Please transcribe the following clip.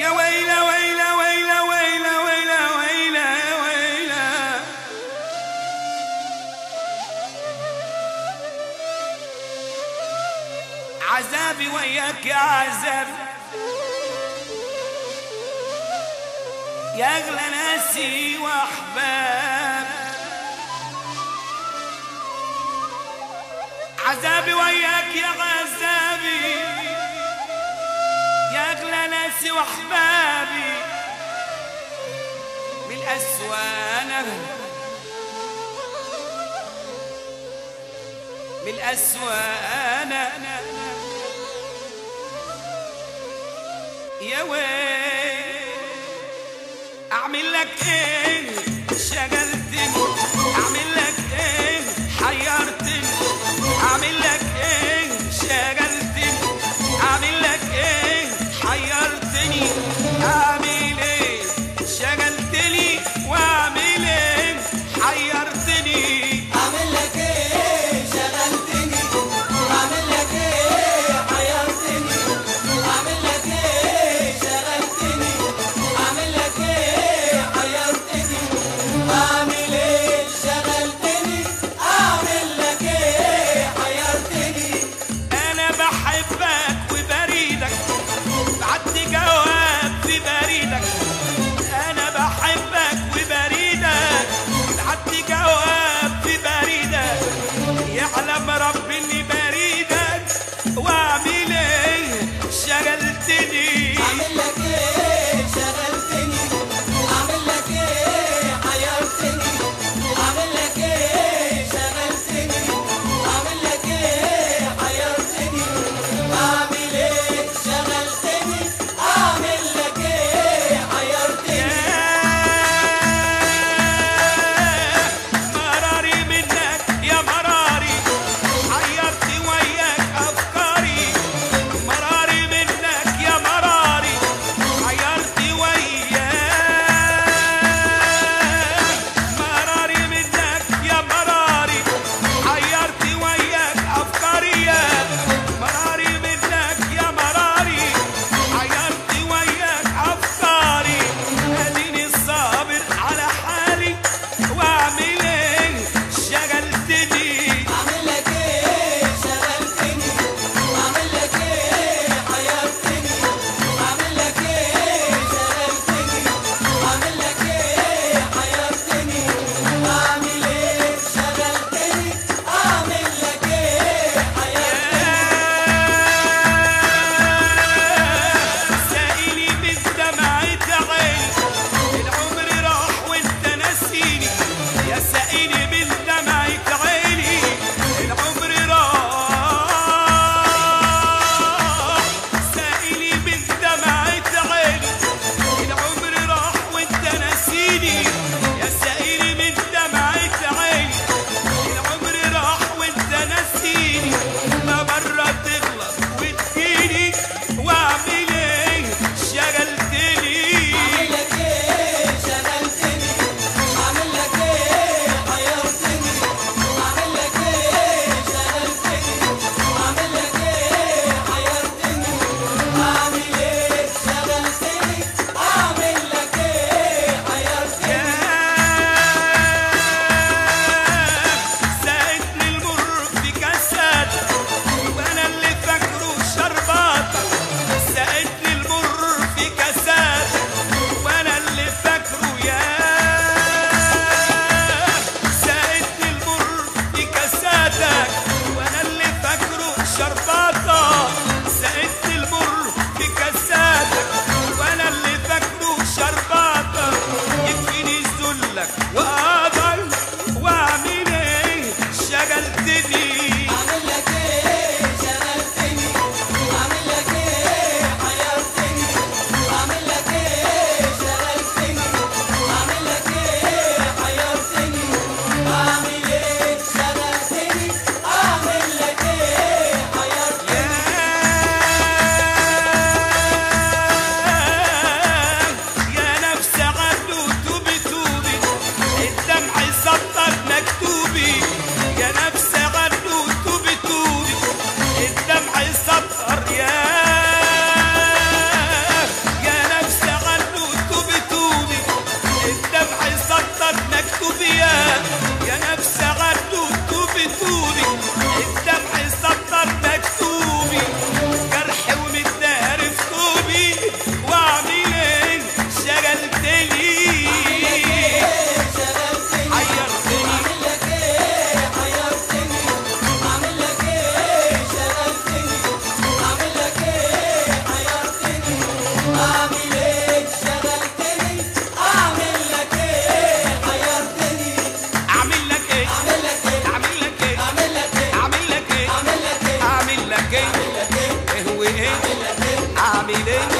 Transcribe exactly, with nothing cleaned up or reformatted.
يا ويلة ويلة ويلة ويلة ويلة ويلة يا ويلة عذابي وياك يا عذابي يا أغلى ناسي وأحباب عذابي وياك يا عذابي يا أغلى ناسي وأحبابي من الأسوأ أنا من الأسوأ أنا يا ويل أعمل لك إيه شغلتني أعمل لك إيه حيرتني أعمل لك إيه شغلتني أعمل لك إيه حيرتني أعمل إيه شغلتني وأعمل إيه حيرتني أعمل لك إيه شغلتني أعمل لك إيه حيرتني أعمل لك إيه شغلتني أعمل لك إيه حيرتني اعمل ايه شغلتني اعمل لك ايه حيرتني اعمل لك ايه اعمل لك ايه اعمل لك ايه اعمل لك ايه اعمل لك ايه اعمل لك ايه اعمل لك ايه اعمل لك ايه ايه هو ايه اعمل لك ايه اعمل ايه